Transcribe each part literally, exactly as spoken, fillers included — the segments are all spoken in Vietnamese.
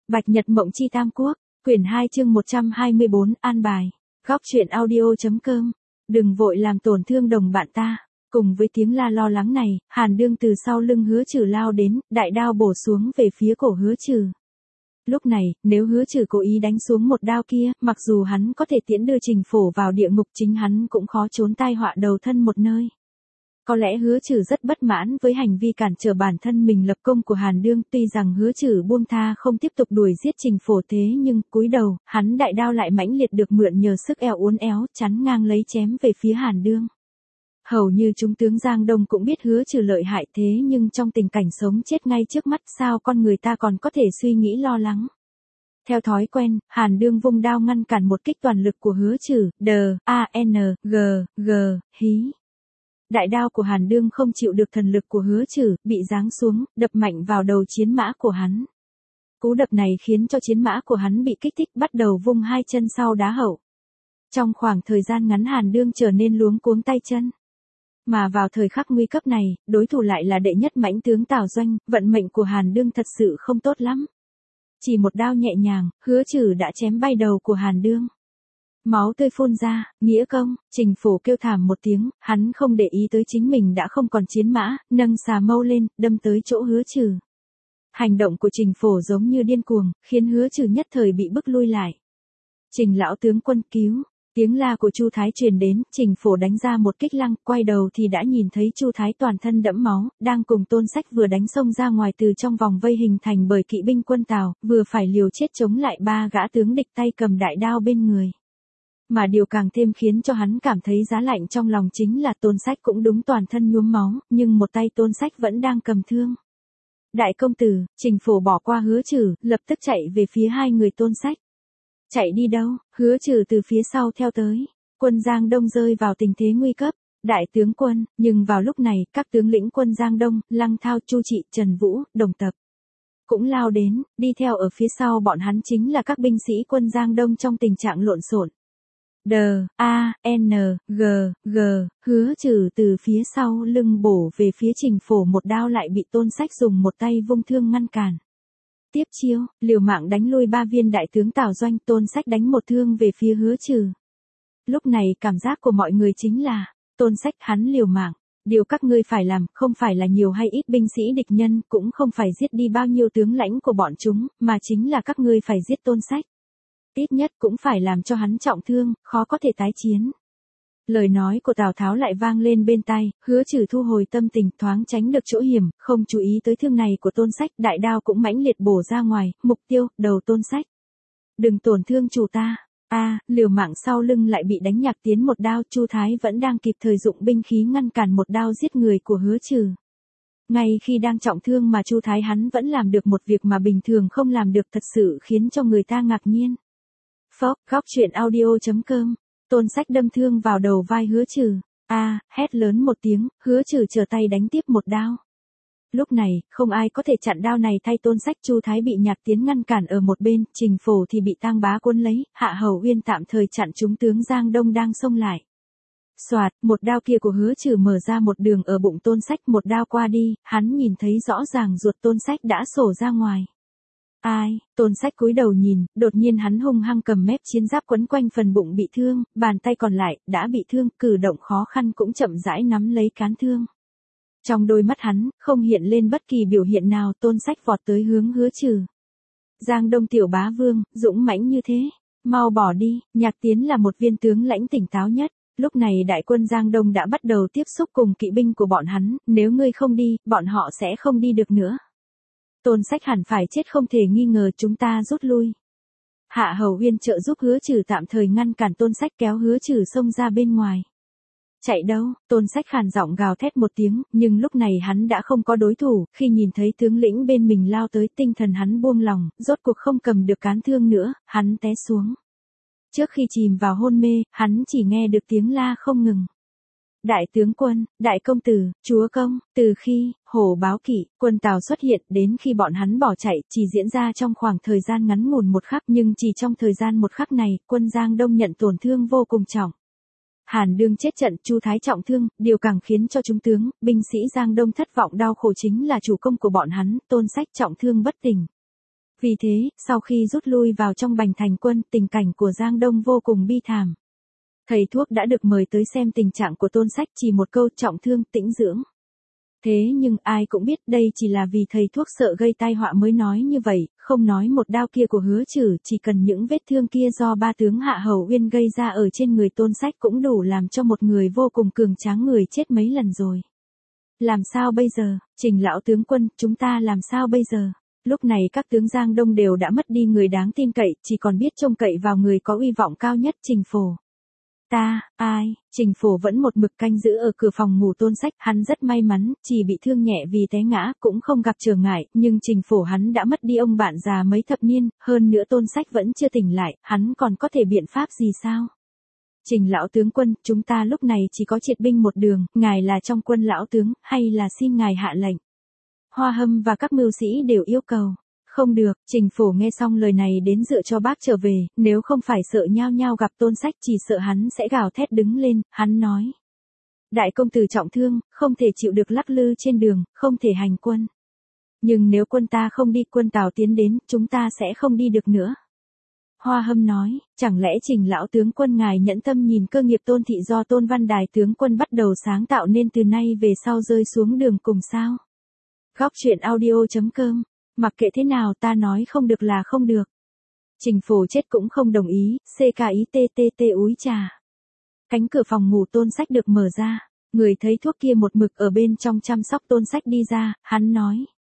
Bạch Nhật Mộng Chi Tam Quốc, quyển hai chương một trăm hai mươi bốn, an bài. Góc truyện audio.com. Đừng vội làm tổn thương đồng bạn ta. Cùng với tiếng la lo lắng này, Hàn Đương từ sau lưng Hứa Trừ lao đến, đại đao bổ xuống về phía cổ Hứa Trừ. Lúc này, nếu Hứa Trừ cố ý đánh xuống một đao kia, mặc dù hắn có thể tiễn đưa Trình Phổ vào địa ngục, chính hắn cũng khó trốn tai họa đầu thân một nơi. Có lẽ Hứa Trừ rất bất mãn với hành vi cản trở bản thân mình lập công của Hàn Đương, tuy rằng Hứa Trừ buông tha không tiếp tục đuổi giết Trình Phổ, thế nhưng cúi đầu, hắn đại đao lại mãnh liệt được mượn nhờ sức eo uốn éo, chắn ngang lấy chém về phía Hàn Đương. Hầu như chúng tướng Giang Đông cũng biết Hứa Trừ lợi hại, thế nhưng trong tình cảnh sống chết ngay trước mắt, sao con người ta còn có thể suy nghĩ lo lắng. Theo thói quen, Hàn Đương vung đao ngăn cản một kích toàn lực của Hứa Trừ, D, A, N, G, G, hí. Đại đao của Hàn Đương không chịu được thần lực của Hứa Trừ, bị giáng xuống, đập mạnh vào đầu chiến mã của hắn. Cú đập này khiến cho chiến mã của hắn bị kích thích, bắt đầu vung hai chân sau đá hậu. Trong khoảng thời gian ngắn Hàn Đương trở nên luống cuống tay chân. Mà vào thời khắc nguy cấp này, đối thủ lại là đệ nhất mãnh tướng Tào Doanh, vận mệnh của Hàn Đương thật sự không tốt lắm. Chỉ một đao nhẹ nhàng, Hứa Trừ đã chém bay đầu của Hàn Đương. Máu tươi phun ra, nghĩa công, Trình Phổ kêu thảm một tiếng, hắn không để ý tới chính mình đã không còn chiến mã, nâng xà mâu lên, đâm tới chỗ Hứa Trừ. Hành động của Trình Phổ giống như điên cuồng, khiến Hứa Trừ nhất thời bị bức lui lại. Trình lão tướng quân cứu, tiếng la của Chu Thái truyền đến, Trình Phổ đánh ra một kích lăng, quay đầu thì đã nhìn thấy Chu Thái toàn thân đẫm máu, đang cùng Tôn Sách vừa đánh xông ra ngoài từ trong vòng vây hình thành bởi kỵ binh quân Tào, vừa phải liều chết chống lại ba gã tướng địch tay cầm đại đao bên người. Mà điều càng thêm khiến cho hắn cảm thấy giá lạnh trong lòng chính là Tôn Sách cũng đúng toàn thân nhuốm máu, nhưng một tay Tôn Sách vẫn đang cầm thương. Đại công tử, Trình Phổ bỏ qua Hứa Trừ, lập tức chạy về phía hai người Tôn Sách. Chạy đi đâu? Hứa Trừ từ phía sau theo tới. Quân Giang Đông rơi vào tình thế nguy cấp. Đại tướng quân, nhưng vào lúc này, các tướng lĩnh quân Giang Đông, Lăng Thao, Chu Trị, Trần Vũ, Đồng Tập cũng lao đến, đi theo ở phía sau bọn hắn chính là các binh sĩ quân Giang Đông trong tình trạng lộn xộn. D, A, N, G, G, Hứa Trừ từ phía sau lưng bổ về phía Trình Phổ một đao lại bị Tôn Sách dùng một tay vung thương ngăn cản. Tiếp chiêu, liều mạng đánh lui ba viên đại tướng Tào Doanh, Tôn Sách đánh một thương về phía Hứa Trừ. Lúc này cảm giác của mọi người chính là, Tôn Sách hắn liều mạng, điều các ngươi phải làm không phải là nhiều hay ít binh sĩ địch nhân, cũng không phải giết đi bao nhiêu tướng lãnh của bọn chúng, mà chính là các ngươi phải giết Tôn Sách. Ít nhất cũng phải làm cho hắn trọng thương, khó có thể tái chiến. Lời nói của Tào Tháo lại vang lên bên tai, Hứa Trừ thu hồi tâm tình, thoáng tránh được chỗ hiểm, không chú ý tới thương này của Tôn Sách, đại đao cũng mãnh liệt bổ ra ngoài, mục tiêu, đầu Tôn Sách. Đừng tổn thương chủ ta. A, à, liều mạng sau lưng lại bị đánh nhạc tiến một đao, Chu Thái vẫn đang kịp thời dụng binh khí ngăn cản một đao giết người của Hứa Trừ. Ngay khi đang trọng thương mà Chu Thái hắn vẫn làm được một việc mà bình thường không làm được, thật sự khiến cho người ta ngạc nhiên. Phốc, góc truyện audio.com. Tôn Sách đâm thương vào đầu vai Hứa Trừ. A, à, hét lớn một tiếng, Hứa Trừ trở tay đánh tiếp một đao. Lúc này, không ai có thể chặn đao này thay Tôn Sách, Chu Thái bị Nhạc Tiến ngăn cản ở một bên, Trình Phổ thì bị Tang Bá cuốn lấy, Hạ Hầu Uyên tạm thời chặn chúng tướng Giang Đông đang xông lại. Soạt, một đao kia của Hứa Trừ mở ra một đường ở bụng Tôn Sách, một đao qua đi, hắn nhìn thấy rõ ràng ruột Tôn Sách đã sổ ra ngoài. Ai, Tôn Sách cúi đầu nhìn, đột nhiên hắn hung hăng cầm mép chiến giáp quấn quanh phần bụng bị thương, bàn tay còn lại, đã bị thương, cử động khó khăn cũng chậm rãi nắm lấy cán thương. Trong đôi mắt hắn, không hiện lên bất kỳ biểu hiện nào, Tôn Sách vọt tới hướng Hứa Trừ. Giang Đông tiểu bá vương, dũng mãnh như thế, mau bỏ đi, Nhạc Tiến là một viên tướng lãnh tỉnh táo nhất. Lúc này đại quân Giang Đông đã bắt đầu tiếp xúc cùng kỵ binh của bọn hắn, nếu ngươi không đi, bọn họ sẽ không đi được nữa. Tôn Sách hẳn phải chết không thể nghi ngờ, chúng ta rút lui. Hạ Hầu Uyên trợ giúp Hứa Trừ tạm thời ngăn cản Tôn Sách, kéo Hứa Trừ xông ra bên ngoài. Chạy đâu? Tôn Sách khàn giọng gào thét một tiếng, nhưng lúc này hắn đã không có đối thủ, khi nhìn thấy tướng lĩnh bên mình lao tới, tinh thần hắn buông lỏng, rốt cuộc không cầm được cán thương nữa, hắn té xuống. Trước khi chìm vào hôn mê, hắn chỉ nghe được tiếng la không ngừng. Đại tướng quân, đại công tử, chúa công, từ khi, hổ báo kỵ, quân Tào xuất hiện đến khi bọn hắn bỏ chạy, chỉ diễn ra trong khoảng thời gian ngắn ngủn một khắc, nhưng chỉ trong thời gian một khắc này, quân Giang Đông nhận tổn thương vô cùng trọng. Hàn Đương chết trận, Chu Thái trọng thương, điều càng khiến cho chúng tướng, binh sĩ Giang Đông thất vọng đau khổ chính là chủ công của bọn hắn, Tôn Sách trọng thương bất tỉnh. Vì thế, sau khi rút lui vào trong Bành Thành quân, tình cảnh của Giang Đông vô cùng bi thảm. Thầy thuốc đã được mời tới xem tình trạng của Tôn Sách, chỉ một câu trọng thương, tĩnh dưỡng. Thế nhưng ai cũng biết đây chỉ là vì thầy thuốc sợ gây tai họa mới nói như vậy, không nói một đao kia của Hứa Trử, chỉ cần những vết thương kia do ba tướng Hạ Hầu Uyên gây ra ở trên người Tôn Sách cũng đủ làm cho một người vô cùng cường tráng người chết mấy lần rồi. Làm sao bây giờ, Trình lão tướng quân, chúng ta làm sao bây giờ? Lúc này các tướng Giang Đông đều đã mất đi người đáng tin cậy, chỉ còn biết trông cậy vào người có uy vọng cao nhất, Trình Phổ. Ta, ai, Trình Phổ vẫn một mực canh giữ ở cửa phòng ngủ Tôn Sách, hắn rất may mắn, chỉ bị thương nhẹ vì té ngã, cũng không gặp trở ngại, nhưng Trình Phổ hắn đã mất đi ông bạn già mấy thập niên, hơn nữa Tôn Sách vẫn chưa tỉnh lại, hắn còn có thể biện pháp gì sao? Trình lão tướng quân, chúng ta lúc này chỉ có triệt binh một đường, ngài là trong quân lão tướng, hay là xin ngài hạ lệnh? Hoa Hâm và các mưu sĩ đều yêu cầu. Không được, Trình Phổ nghe xong lời này đến dựa cho bác trở về, nếu không phải sợ nhao nhao gặp Tôn Sách chỉ sợ hắn sẽ gào thét đứng lên, hắn nói. Đại công tử trọng thương, không thể chịu được lắc lư trên đường, không thể hành quân. Nhưng nếu quân ta không đi, quân Tào tiến đến, chúng ta sẽ không đi được nữa. Hoa Hâm nói, chẳng lẽ Trình lão tướng quân ngài nhẫn tâm nhìn cơ nghiệp Tôn thị do Tôn Văn Đài tướng quân bắt đầu sáng tạo nên từ nay về sau rơi xuống đường cùng sao? Góc truyện audio chấm com. Mặc kệ thế nào ta nói không được là không được. Trình Phổ chết cũng không đồng ý, ckittt úi trà. Cánh cửa phòng ngủ Tôn Sách được mở ra, người thấy thuốc kia một mực ở bên trong chăm sóc Tôn Sách đi ra, hắn nói.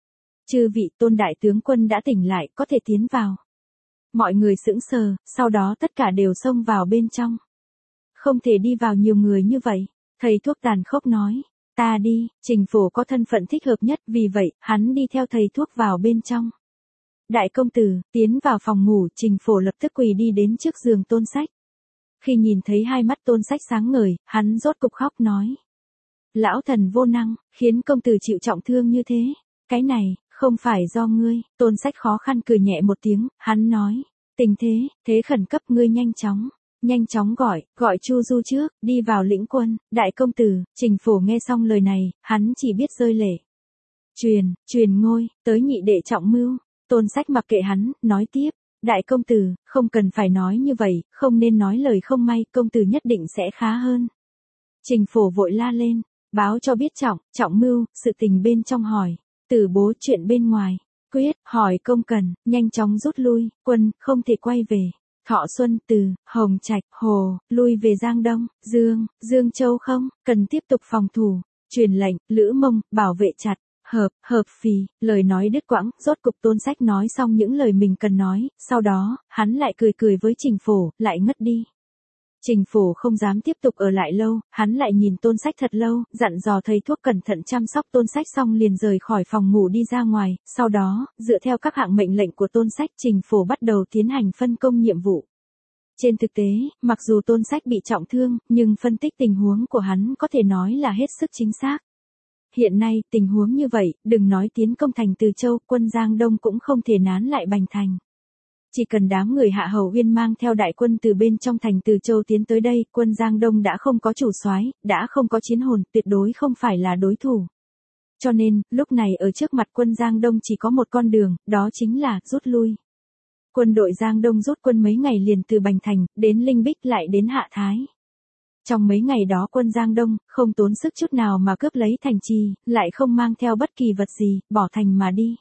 Chư vị, Tôn đại tướng quân đã tỉnh lại, có thể tiến vào. Mọi người sững sờ, sau đó tất cả đều xông vào bên trong. Không thể đi vào nhiều người như vậy, thầy thuốc tàn khốc nói. Ta đi, Trình Phổ có thân phận thích hợp nhất, vì vậy, hắn đi theo thầy thuốc vào bên trong. Đại công tử, tiến vào phòng ngủ, Trình Phổ lập tức quỳ đi đến trước giường Tôn Sách. Khi nhìn thấy hai mắt Tôn Sách sáng ngời, hắn rốt cục khóc nói. Lão thần vô năng, khiến công tử chịu trọng thương như thế. Cái này, không phải do ngươi, Tôn Sách khó khăn cười nhẹ một tiếng, hắn nói. Tình thế, thế khẩn cấp ngươi nhanh chóng. Nhanh chóng gọi, gọi Chu Du trước, đi vào lĩnh quân, đại công tử. Trình Phổ nghe xong lời này, hắn chỉ biết rơi lệ. Truyền, truyền ngôi, tới nhị đệ trọng mưu. Tôn Sách mặc kệ hắn, nói tiếp, đại công tử, không cần phải nói như vậy, không nên nói lời không may, công tử nhất định sẽ khá hơn. Trình Phổ vội la lên, báo cho biết trọng, trọng mưu, sự tình bên trong hỏi, từ bố chuyện bên ngoài, quyết, hỏi công cần, nhanh chóng rút lui, quân, không thể quay về. Thọ Xuân, Từ, Hồng Trạch, Hồ, lui về Giang Đông, Dương, Dương Châu không, cần tiếp tục phòng thủ, truyền lệnh, Lữ Mông, bảo vệ chặt, hợp, hợp phì, lời nói đứt quãng, rốt cục Tôn Sách nói xong những lời mình cần nói, sau đó, hắn lại cười cười với Trình Phổ, lại ngất đi. Trình Phổ không dám tiếp tục ở lại lâu, hắn lại nhìn Tôn Sách thật lâu, dặn dò thầy thuốc cẩn thận chăm sóc Tôn Sách xong liền rời khỏi phòng ngủ đi ra ngoài, sau đó, dựa theo các hạng mệnh lệnh của Tôn Sách, Trình Phổ bắt đầu tiến hành phân công nhiệm vụ. Trên thực tế, mặc dù Tôn Sách bị trọng thương, nhưng phân tích tình huống của hắn có thể nói là hết sức chính xác. Hiện nay, tình huống như vậy, đừng nói tiến công thành Từ Châu, quân Giang Đông cũng không thể nán lại Bành Thành. Chỉ cần đám người Hạ Hầu Uyên mang theo đại quân từ bên trong thành Từ Châu tiến tới đây, quân Giang Đông đã không có chủ soái, đã không có chiến hồn, tuyệt đối không phải là đối thủ. Cho nên, lúc này ở trước mặt quân Giang Đông chỉ có một con đường, đó chính là rút lui. Quân đội Giang Đông rút quân mấy ngày liền từ Bành Thành, đến Linh Bích lại đến Hạ Thái. Trong mấy ngày đó quân Giang Đông, không tốn sức chút nào mà cướp lấy thành trì, lại không mang theo bất kỳ vật gì, bỏ thành mà đi.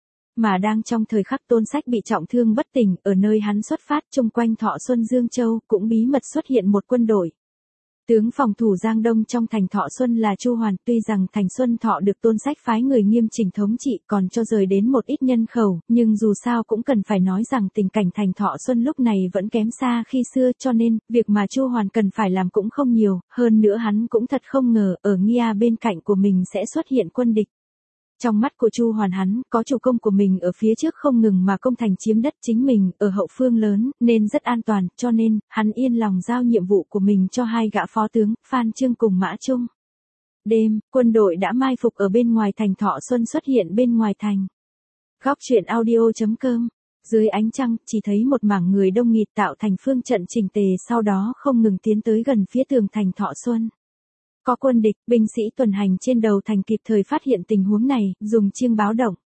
Mà đang trong thời khắc Tôn Sách bị trọng thương bất tỉnh, ở nơi hắn xuất phát chung quanh Thọ Xuân Dương Châu, cũng bí mật xuất hiện một quân đội. Tướng phòng thủ Giang Đông trong thành Thọ Xuân là Chu Hoàn, tuy rằng thành Xuân Thọ được Tôn Sách phái người nghiêm chỉnh thống trị còn cho rời đến một ít nhân khẩu, nhưng dù sao cũng cần phải nói rằng tình cảnh thành Thọ Xuân lúc này vẫn kém xa khi xưa, cho nên, việc mà Chu Hoàn cần phải làm cũng không nhiều, hơn nữa hắn cũng thật không ngờ, ở Nghia bên cạnh của mình sẽ xuất hiện quân địch. Trong mắt của Chu Hoàn hắn, có chủ công của mình ở phía trước không ngừng mà công thành chiếm đất chính mình, ở hậu phương lớn, nên rất an toàn, cho nên, hắn yên lòng giao nhiệm vụ của mình cho hai gã phó tướng, Phan Trương cùng Mã Trung. Đêm, quân đội đã mai phục ở bên ngoài thành Thọ Xuân xuất hiện bên ngoài thành. Góc truyện audio chấm com. Dưới ánh trăng, chỉ thấy một mảng người đông nghịt tạo thành phương trận chỉnh tề, sau đó không ngừng tiến tới gần phía tường thành Thọ Xuân. Có quân địch, binh sĩ tuần hành trên đầu thành kịp thời phát hiện tình huống này, dùng chiêng báo động.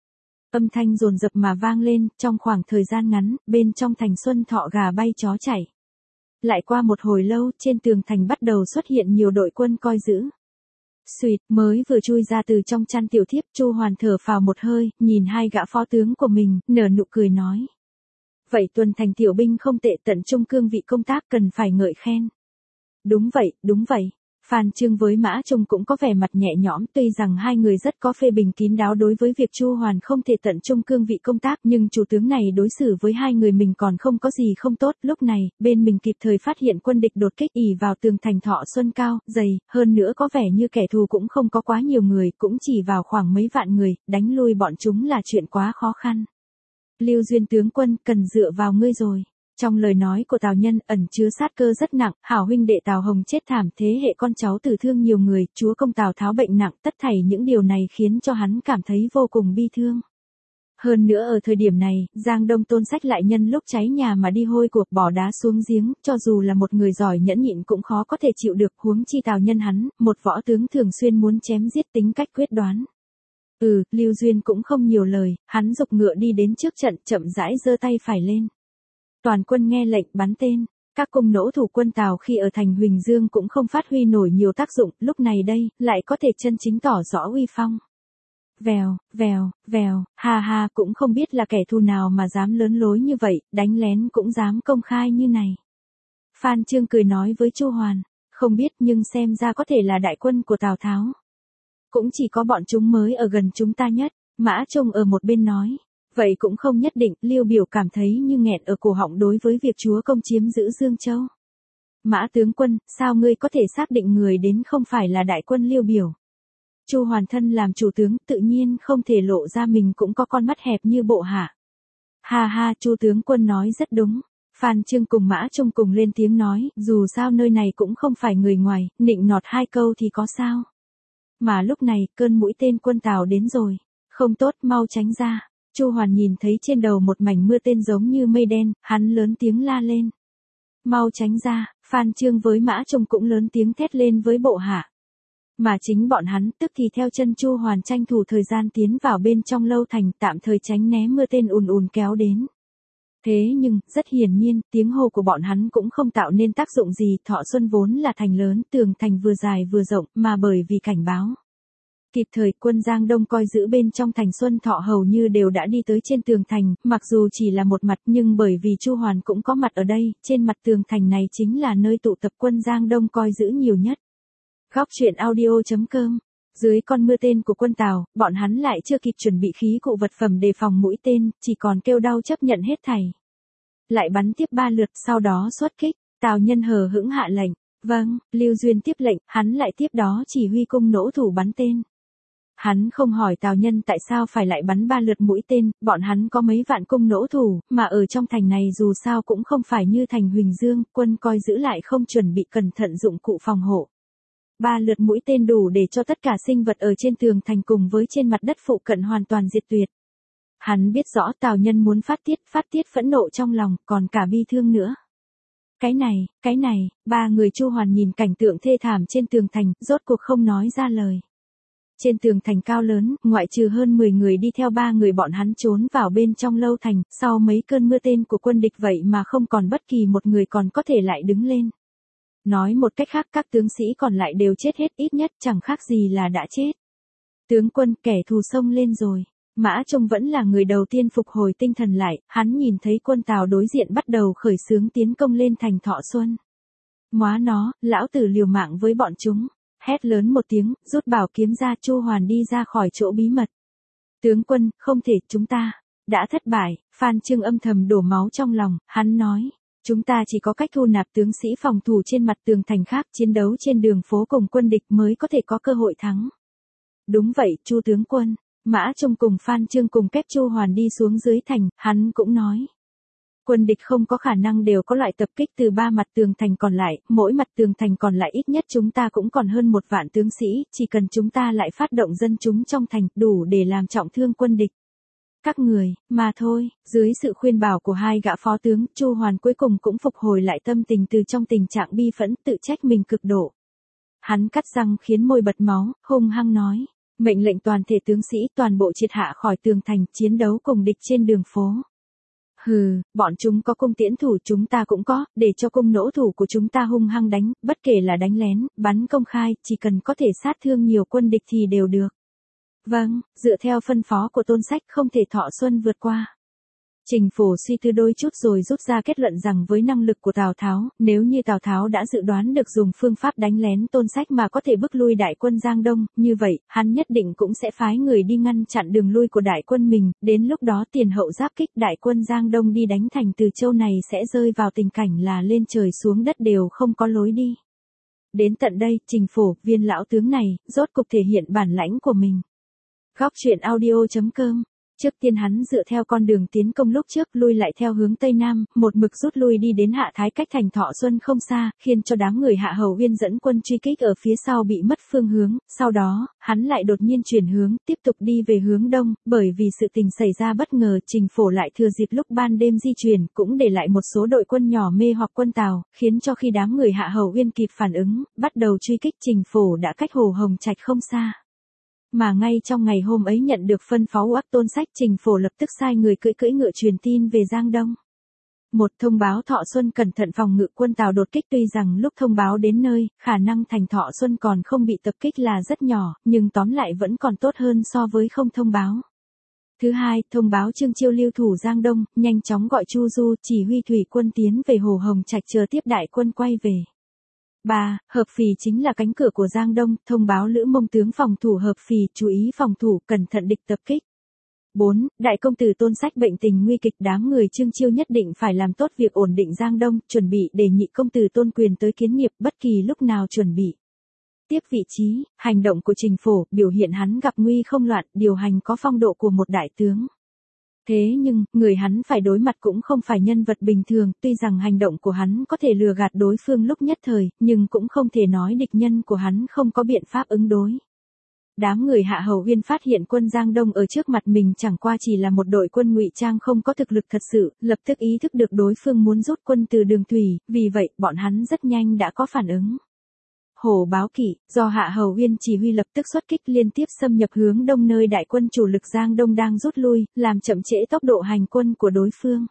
Âm thanh dồn dập mà vang lên, trong khoảng thời gian ngắn, bên trong thành Xuân Thọ gà bay chó chạy. Lại qua một hồi lâu, trên tường thành bắt đầu xuất hiện nhiều đội quân coi giữ. Xuyệt, mới vừa chui ra từ trong chăn tiểu thiếp, Chu Hoàn thở phào một hơi, nhìn hai gã phó tướng của mình, nở nụ cười nói. Vậy tuần thành tiểu binh không tệ, tận trung cương vị công tác cần phải ngợi khen. Đúng vậy, đúng vậy. Phan Chương với Mã Trung cũng có vẻ mặt nhẹ nhõm, tuy rằng hai người rất có phê bình kín đáo đối với việc Chu Hoàn không thể tận trung cương vị công tác, nhưng chủ tướng này đối xử với hai người mình còn không có gì không tốt. Lúc này, bên mình kịp thời phát hiện quân địch đột kích ỉ vào tường thành Thọ Xuân cao, dày, hơn nữa có vẻ như kẻ thù cũng không có quá nhiều người, cũng chỉ vào khoảng mấy vạn người, đánh lui bọn chúng là chuyện quá khó khăn. Lưu Duyên tướng quân, cần dựa vào ngươi rồi. Trong lời nói của Tào Nhân ẩn chứa sát cơ rất nặng, hảo huynh đệ Tào Hồng chết thảm, thế hệ con cháu tử thương nhiều người, chúa công Tào Tháo bệnh nặng, tất thảy những điều này khiến cho hắn cảm thấy vô cùng bi thương. Hơn nữa ở thời điểm này, Giang Đông Tôn Sách lại nhân lúc cháy nhà mà đi hôi cuộc bỏ đá xuống giếng, cho dù là một người giỏi nhẫn nhịn cũng khó có thể chịu được, huống chi Tào Nhân hắn, một võ tướng thường xuyên muốn chém giết, tính cách quyết đoán. Ừ, Lưu Duyên cũng không nhiều lời, hắn giục ngựa đi đến trước trận, chậm rãi giơ tay phải lên. Toàn quân nghe lệnh bắn tên, các cung nỗ thủ quân Tào khi ở thành Huỳnh Dương cũng không phát huy nổi nhiều tác dụng, lúc này đây, lại có thể chân chính tỏ rõ uy phong. Vèo, vèo, vèo, ha ha, cũng không biết là kẻ thù nào mà dám lớn lối như vậy, đánh lén cũng dám công khai như này. Phan Chương cười nói với Chu Hoàn, không biết nhưng xem ra có thể là đại quân của Tào Tháo. Cũng chỉ có bọn chúng mới ở gần chúng ta nhất, Mã Trung ở một bên nói. Vậy cũng không nhất định, Liêu Biểu cảm thấy như nghẹn ở cổ họng đối với việc chúa công chiếm giữ Dương Châu. Mã tướng quân, sao ngươi có thể xác định người đến không phải là đại quân Liêu Biểu? Chu Hoàn thân làm chủ tướng, tự nhiên không thể lộ ra mình cũng có con mắt hẹp như bộ hạ. Ha ha, Chu tướng quân nói rất đúng. Phan Chương cùng Mã Trung cùng lên tiếng nói, dù sao nơi này cũng không phải người ngoài, nịnh nọt hai câu thì có sao. Mà lúc này, cơn mũi tên quân Tào đến rồi. Không tốt, mau tránh ra. Chu Hoàn nhìn thấy trên đầu một mảnh mưa tên giống như mây đen, hắn lớn tiếng la lên. Mau tránh ra, Phan Chương với Mã Trung cũng lớn tiếng thét lên với bộ hạ. Mà chính bọn hắn tức thì theo chân Chu Hoàn tranh thủ thời gian tiến vào bên trong lâu thành, tạm thời tránh né mưa tên ùn ùn kéo đến. Thế nhưng, rất hiển nhiên, tiếng hô của bọn hắn cũng không tạo nên tác dụng gì, Thọ Xuân vốn là thành lớn, tường thành vừa dài vừa rộng, mà bởi vì cảnh báo. Kịp thời, quân Giang Đông coi giữ bên trong thành Xuân Thọ hầu như đều đã đi tới trên tường thành, mặc dù chỉ là một mặt nhưng bởi vì Chu Hoàn cũng có mặt ở đây, trên mặt tường thành này chính là nơi tụ tập quân Giang Đông coi giữ nhiều nhất. Góc truyện audio chấm com. Dưới con mưa tên của quân Tào, bọn hắn lại chưa kịp chuẩn bị khí cụ vật phẩm đề phòng mũi tên, chỉ còn kêu đau chấp nhận hết thảy. Lại bắn tiếp ba lượt, sau đó xuất kích, Tào Nhân hờ hững hạ lệnh. Vâng, Lưu Duyên tiếp lệnh, hắn lại tiếp đó chỉ huy cung nỗ thủ bắn tên. Hắn không hỏi Tào Nhân tại sao phải lại bắn ba lượt mũi tên, bọn hắn có mấy vạn cung nỗ thủ, mà ở trong thành này dù sao cũng không phải như thành Huỳnh Dương, quân coi giữ lại không chuẩn bị cẩn thận dụng cụ phòng hộ. Ba lượt mũi tên đủ để cho tất cả sinh vật ở trên tường thành cùng với trên mặt đất phụ cận hoàn toàn diệt tuyệt. Hắn biết rõ Tào Nhân muốn phát tiết, phát tiết phẫn nộ trong lòng, còn cả bi thương nữa. Cái này, cái này, ba người Chu Hoàn nhìn cảnh tượng thê thảm trên tường thành, rốt cuộc không nói ra lời. Trên tường thành cao lớn, ngoại trừ hơn mười người đi theo ba người bọn hắn trốn vào bên trong lâu thành, sau mấy cơn mưa tên của quân địch vậy mà không còn bất kỳ một người còn có thể lại đứng lên. Nói một cách khác, các tướng sĩ còn lại đều chết hết, ít nhất chẳng khác gì là đã chết. Tướng quân, kẻ thù xông lên rồi. Mã Trung vẫn là người đầu tiên phục hồi tinh thần lại, hắn nhìn thấy quân Tào đối diện bắt đầu khởi xướng tiến công lên thành Thọ Xuân. Móa nó, lão tử liều mạng với bọn chúng. Hét lớn một tiếng, rút bảo kiếm ra, Chu Hoàn đi ra khỏi chỗ bí mật. Tướng quân, không thể, chúng ta đã thất bại. Phan Chương âm thầm đổ máu trong lòng, hắn nói. Chúng ta chỉ có cách thu nạp tướng sĩ phòng thủ trên mặt tường thành khác, chiến đấu trên đường phố cùng quân địch mới có thể có cơ hội thắng. Đúng vậy, Chu tướng quân. Mã Trung cùng Phan Chương cùng kép Chu Hoàn đi xuống dưới thành, hắn cũng nói. Quân địch không có khả năng đều có loại tập kích từ ba mặt tường thành còn lại, mỗi mặt tường thành còn lại ít nhất chúng ta cũng còn hơn một vạn tướng sĩ, chỉ cần chúng ta lại phát động dân chúng trong thành, đủ để làm trọng thương quân địch. Các người, mà thôi, dưới sự khuyên bảo của hai gã phó tướng, Chu Hoàn cuối cùng cũng phục hồi lại tâm tình từ trong tình trạng bi phẫn, tự trách mình cực độ. Hắn cắt răng khiến môi bật máu, hung hăng nói, Mệnh lệnh toàn thể tướng sĩ toàn bộ triệt hạ khỏi tường thành, chiến đấu cùng địch trên đường phố. Hừ, bọn chúng có cung tiễn thủ chúng ta cũng có, để cho cung nỗ thủ của chúng ta hung hăng đánh, bất kể là đánh lén, bắn công khai, chỉ cần có thể sát thương nhiều quân địch thì đều được. Vâng, dựa theo phân phó của Tôn Sách không thể thọ xuân vượt qua. Trình Phổ suy tư đôi chút rồi rút ra kết luận rằng với năng lực của Tào Tháo, nếu như Tào Tháo đã dự đoán được dùng phương pháp đánh lén Tôn Sách mà có thể bức lui đại quân Giang Đông, như vậy, hắn nhất định cũng sẽ phái người đi ngăn chặn đường lui của đại quân mình, đến lúc đó tiền hậu giáp kích đại quân Giang Đông đi đánh thành Từ Châu này sẽ rơi vào tình cảnh là lên trời xuống đất đều không có lối đi. Đến tận đây, Trình Phổ, viên lão tướng này, rốt cục thể hiện bản lãnh của mình. Góc truyện audio chấm com. Trước tiên hắn dựa theo con đường tiến công lúc trước lui lại theo hướng Tây Nam, một mực rút lui đi đến Hạ Thái cách thành Thọ Xuân không xa, khiến cho đám người Hạ Hầu Uyên dẫn quân truy kích ở phía sau bị mất phương hướng, sau đó, hắn lại đột nhiên chuyển hướng, tiếp tục đi về hướng Đông, bởi vì sự tình xảy ra bất ngờ, Trình Phổ lại thừa dịp lúc ban đêm di chuyển, cũng để lại một số đội quân nhỏ mê hoặc quân Tào, khiến cho khi đám người Hạ Hầu Uyên kịp phản ứng, bắt đầu truy kích Trình Phổ đã cách Hồ Hồng Trạch không xa. Mà ngay trong ngày hôm ấy nhận được phân phó uắc Tôn Sách, Trình Phổ lập tức sai người cưỡi cưỡi ngựa truyền tin về Giang Đông. Một thông báo Thọ Xuân cẩn thận phòng ngự quân Tào đột kích, tuy rằng lúc thông báo đến nơi, khả năng thành Thọ Xuân còn không bị tập kích là rất nhỏ, nhưng tóm lại vẫn còn tốt hơn so với không thông báo. Thứ hai, thông báo Trương Chiêu lưu thủ Giang Đông, nhanh chóng gọi Chu Du chỉ huy thủy quân tiến về Hồ Hồng Trạch chờ tiếp đại quân quay về. ba. Hợp Phì chính là cánh cửa của Giang Đông, thông báo Lữ Mông tướng phòng thủ Hợp Phì, chú ý phòng thủ, cẩn thận địch tập kích. bốn. Đại công tử Tôn Sách bệnh tình nguy kịch, đám người Trương Chiêu nhất định phải làm tốt việc ổn định Giang Đông, chuẩn bị để nhị công tử Tôn Quyền tới kiến nghiệp, bất kỳ lúc nào chuẩn bị. Tiếp vị trí, hành động của Trình Phổ, biểu hiện hắn gặp nguy không loạn, điều hành có phong độ của một đại tướng. Thế nhưng, người hắn phải đối mặt cũng không phải nhân vật bình thường, tuy rằng hành động của hắn có thể lừa gạt đối phương lúc nhất thời, nhưng cũng không thể nói địch nhân của hắn không có biện pháp ứng đối. Đám người Hạ Hầu Uyên phát hiện quân Giang Đông ở trước mặt mình chẳng qua chỉ là một đội quân ngụy trang không có thực lực thật sự, lập tức ý thức được đối phương muốn rút quân từ đường thủy, vì vậy, bọn hắn rất nhanh đã có phản ứng. Hổ Báo Kỵ, do Hạ Hầu Uyên chỉ huy lập tức xuất kích liên tiếp xâm nhập hướng đông nơi đại quân chủ lực Giang Đông đang rút lui, làm chậm trễ tốc độ hành quân của đối phương.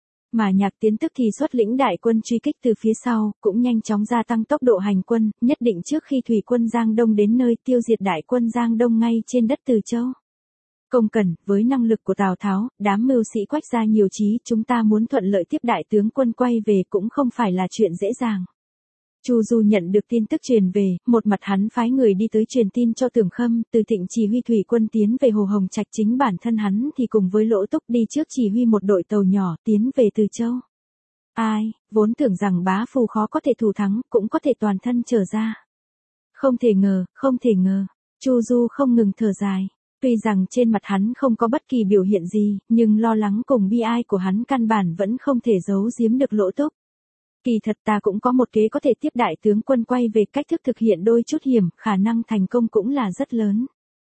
Mà Nhạc Tiến tức thì xuất lĩnh đại quân truy kích từ phía sau, cũng nhanh chóng gia tăng tốc độ hành quân, nhất định trước khi thủy quân Giang Đông đến nơi tiêu diệt đại quân Giang Đông ngay trên đất Từ Châu. Công Cẩn, với năng lực của Tào Tháo, đám mưu sĩ quách ra nhiều trí, chúng ta muốn thuận lợi tiếp đại tướng quân quay về cũng không phải là chuyện dễ dàng. Chu Du nhận được tin tức truyền về, một mặt hắn phái người đi tới truyền tin cho Tưởng Khâm, Từ Thịnh chỉ huy thủy quân tiến về Hồ Hồng Trạch, chính bản thân hắn thì cùng với Lỗ Túc đi trước chỉ huy một đội tàu nhỏ tiến về Từ Châu. Ai, vốn tưởng rằng bá phù khó có thể thủ thắng, cũng có thể toàn thân trở ra. Không thể ngờ, không thể ngờ, Chu Du không ngừng thở dài. Tuy rằng trên mặt hắn không có bất kỳ biểu hiện gì, nhưng lo lắng cùng bi ai của hắn căn bản vẫn không thể giấu giếm được Lỗ Túc. Kỳ thật ta cũng có một kế có thể tiếp đại tướng quân quay về, cách thức thực hiện đôi chút hiểm, khả năng thành công cũng là rất lớn.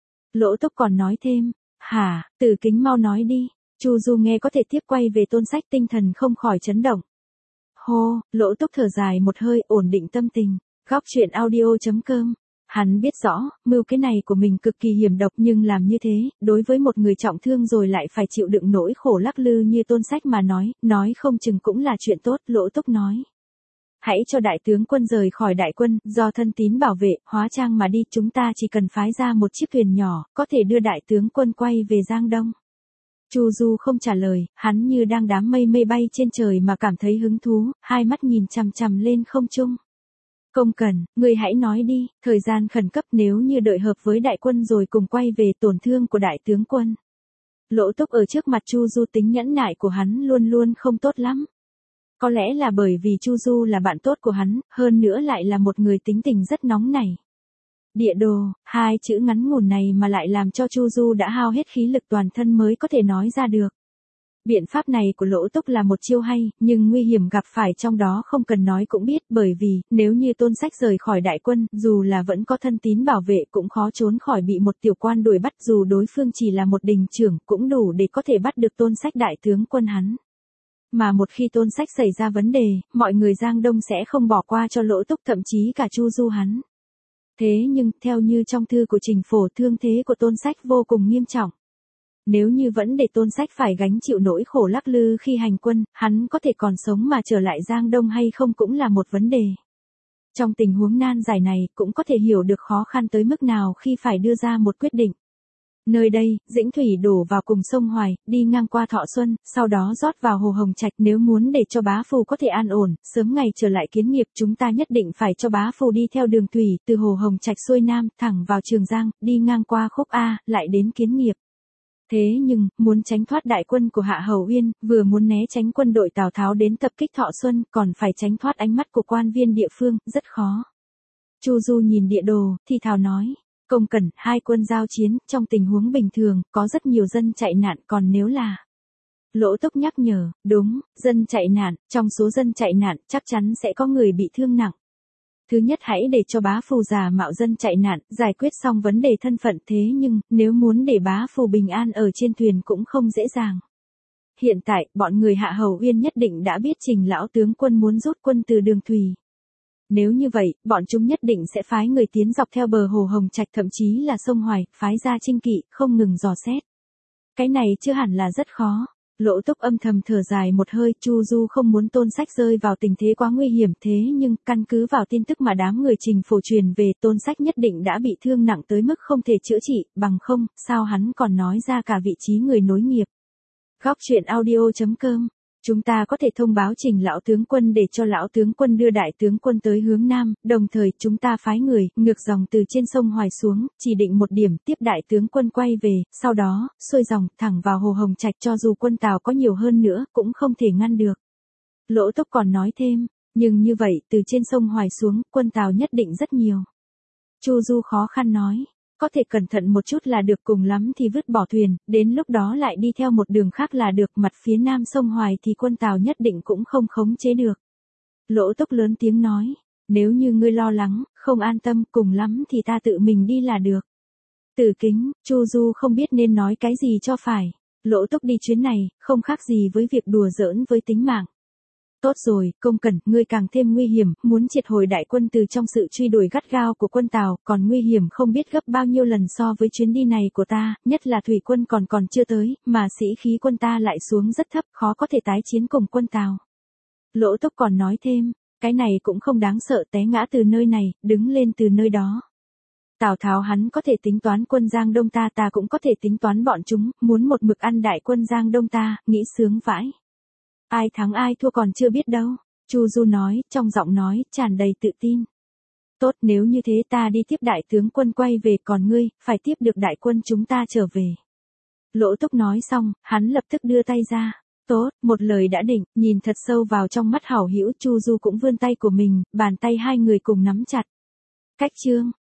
Lỗ Túc còn nói thêm, hả, Từ Kính mau nói đi. Chu Du nghe có thể tiếp quay về Tôn Sách, tinh thần không khỏi chấn động. Hô, Lỗ Túc thở dài một hơi, ổn định tâm tình. Góc truyện audio chấm com. Hắn biết rõ, mưu kế này của mình cực kỳ hiểm độc, nhưng làm như thế, đối với một người trọng thương rồi lại phải chịu đựng nỗi khổ lắc lư như Tôn Sách mà nói, nói không chừng cũng là chuyện tốt. Lỗ Túc nói. Hãy cho đại tướng quân rời khỏi đại quân, do thân tín bảo vệ, hóa trang mà đi, chúng ta chỉ cần phái ra một chiếc thuyền nhỏ, có thể đưa đại tướng quân quay về Giang Đông. Chu Du không trả lời, hắn như đang đám mây mây bay trên trời mà cảm thấy hứng thú, hai mắt nhìn chằm chằm lên không trung. Công Cẩn, người hãy nói đi, thời gian khẩn cấp, nếu như đợi hợp với đại quân rồi cùng quay về, tổn thương của đại tướng quân. Lỗ Túc ở trước mặt Chu Du, tính nhẫn nại của hắn luôn luôn không tốt lắm. Có lẽ là bởi vì Chu Du là bạn tốt của hắn, hơn nữa lại là một người tính tình rất nóng nảy. Địa đồ, hai chữ ngắn ngủn này mà lại làm cho Chu Du đã hao hết khí lực toàn thân mới có thể nói ra được. Biện pháp này của Lỗ Túc là một chiêu hay, nhưng nguy hiểm gặp phải trong đó không cần nói cũng biết, bởi vì, nếu như Tôn Sách rời khỏi đại quân, dù là vẫn có thân tín bảo vệ cũng khó trốn khỏi bị một tiểu quan đuổi bắt, dù đối phương chỉ là một đình trưởng, cũng đủ để có thể bắt được Tôn Sách đại tướng quân hắn. Mà một khi Tôn Sách xảy ra vấn đề, mọi người Giang Đông sẽ không bỏ qua cho Lỗ Túc, thậm chí cả Chu Du hắn. Thế nhưng, theo như trong thư của Trình Phổ, thương thế của Tôn Sách vô cùng nghiêm trọng. Nếu như vẫn để Tôn Sách phải gánh chịu nỗi khổ lắc lư khi hành quân, hắn có thể còn sống mà trở lại Giang Đông hay không cũng là một vấn đề. Trong tình huống nan giải này, cũng có thể hiểu được khó khăn tới mức nào khi phải đưa ra một quyết định. Nơi đây, dĩnh thủy đổ vào cùng sông Hoài, đi ngang qua Thọ Xuân, sau đó rót vào Hồ Hồng Trạch. Nếu muốn để cho bá phù có thể an ổn, sớm ngày trở lại kiến nghiệp, chúng ta nhất định phải cho bá phù đi theo đường thủy, từ Hồ Hồng Trạch xuôi nam, thẳng vào Trường Giang, đi ngang qua Khúc A, lại đến kiến nghiệp. Thế nhưng, muốn tránh thoát đại quân của Hạ Hầu Uyên, vừa muốn né tránh quân đội Tào Tháo đến tập kích Thọ Xuân, còn phải tránh thoát ánh mắt của quan viên địa phương, rất khó. Chu Du nhìn địa đồ, thì thào nói. Công Cẩn, hai quân giao chiến, trong tình huống bình thường, có rất nhiều dân chạy nạn, còn nếu là... Lỗ Túc nhắc nhở, đúng, dân chạy nạn, trong số dân chạy nạn, chắc chắn sẽ có người bị thương nặng. Thứ nhất hãy để cho bá phù giả mạo dân chạy nạn, giải quyết xong vấn đề thân phận, thế nhưng, nếu muốn để bá phù bình an ở trên thuyền cũng không dễ dàng. Hiện tại, bọn người Hạ Hầu Uyên nhất định đã biết Trình lão tướng quân muốn rút quân từ đường thủy. Nếu như vậy, bọn chúng nhất định sẽ phái người tiến dọc theo bờ Hồ Hồng Trạch, thậm chí là sông Hoài, phái ra chinh kỵ, không ngừng dò xét. Cái này chưa hẳn là rất khó. Lỗ Túc âm thầm thở dài một hơi, Chu Du không muốn Tôn Sách rơi vào tình thế quá nguy hiểm, thế nhưng, căn cứ vào tin tức mà đám người Trình Phổ truyền về, Tôn Sách nhất định đã bị thương nặng tới mức không thể chữa trị, bằng không, sao hắn còn nói ra cả vị trí người nối nghiệp. Góc truyện audio chấm com. Chúng ta có thể thông báo Trình lão tướng quân để cho lão tướng quân đưa đại tướng quân tới hướng Nam, đồng thời chúng ta phái người, ngược dòng từ trên sông Hoài xuống, chỉ định một điểm tiếp đại tướng quân quay về, sau đó, xuôi dòng, thẳng vào Hồ Hồng Trạch, cho dù quân Tào có nhiều hơn nữa, cũng không thể ngăn được. Lỗ Túc còn nói thêm, nhưng như vậy, từ trên sông Hoài xuống, quân Tào nhất định rất nhiều. Chu Du khó khăn nói. Có thể cẩn thận một chút là được, cùng lắm thì vứt bỏ thuyền, đến lúc đó lại đi theo một đường khác là được, mặt phía nam sông Hoài thì quân Tào nhất định cũng không khống chế được. Lỗ Túc lớn tiếng nói, nếu như ngươi lo lắng, không an tâm, cùng lắm thì ta tự mình đi là được. Tử Kính, Chu Du không biết nên nói cái gì cho phải. Lỗ Túc đi chuyến này, không khác gì với việc đùa giỡn với tính mạng. Tốt rồi, Công Cẩn, ngươi càng thêm nguy hiểm, muốn triệt hồi đại quân từ trong sự truy đuổi gắt gao của quân Tào, còn nguy hiểm không biết gấp bao nhiêu lần so với chuyến đi này của ta, nhất là thủy quân còn còn chưa tới, mà sĩ khí quân ta lại xuống rất thấp, khó có thể tái chiến cùng quân Tào. Lỗ Túc còn nói thêm, cái này cũng không đáng sợ, té ngã từ nơi này, đứng lên từ nơi đó. Tào Tháo hắn có thể tính toán quân Giang Đông ta, ta cũng có thể tính toán bọn chúng, muốn một mực ăn đại quân Giang Đông ta, nghĩ sướng vãi. Ai thắng ai thua còn chưa biết đâu, Chu Du nói, trong giọng nói, tràn đầy tự tin. Tốt, nếu như thế ta đi tiếp đại tướng quân quay về, còn ngươi, phải tiếp được đại quân chúng ta trở về. Lỗ Túc nói xong, hắn lập tức đưa tay ra. Tốt, một lời đã định, nhìn thật sâu vào trong mắt hảo hữu, Chu Du cũng vươn tay của mình, bàn tay hai người cùng nắm chặt. Cách chương.